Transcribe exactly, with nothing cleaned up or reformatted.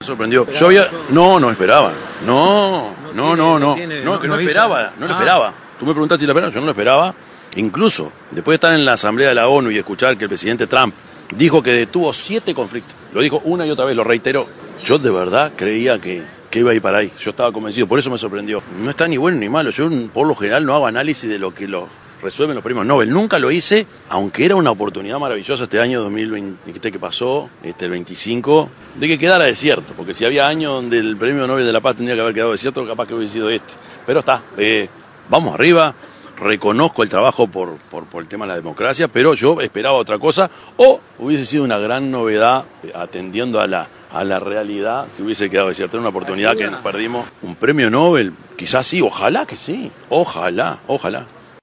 Me sorprendió. Yo había... No, no esperaba. No, no, no, no. No, que no esperaba, no lo esperaba. Tú me preguntaste si lo esperaba, yo no lo esperaba. Incluso, después de estar en la Asamblea de la ONU y escuchar que el presidente Trump dijo que detuvo siete conflictos, lo dijo una y otra vez, lo reiteró. Yo de verdad creía que, que iba a ir para ahí. Yo estaba convencido, por eso me sorprendió. No está ni bueno ni malo. Yo por lo general no hago análisis de lo que lo resuelven los premios Nobel. Nunca lo hice, aunque era una oportunidad maravillosa este año dos mil veinte que pasó, este el veinticinco, de que quedara desierto. Porque si había años donde el premio Nobel de la Paz tendría que haber quedado desierto, capaz que hubiese sido este. Pero está, eh, vamos arriba. Reconozco el trabajo por, por, por el tema de la democracia, pero yo esperaba otra cosa, o hubiese sido una gran novedad eh, atendiendo a la, a la realidad que hubiese quedado desierta. Era una oportunidad que nos perdimos. Un premio Nobel, quizás sí, ojalá que sí, ojalá, ojalá.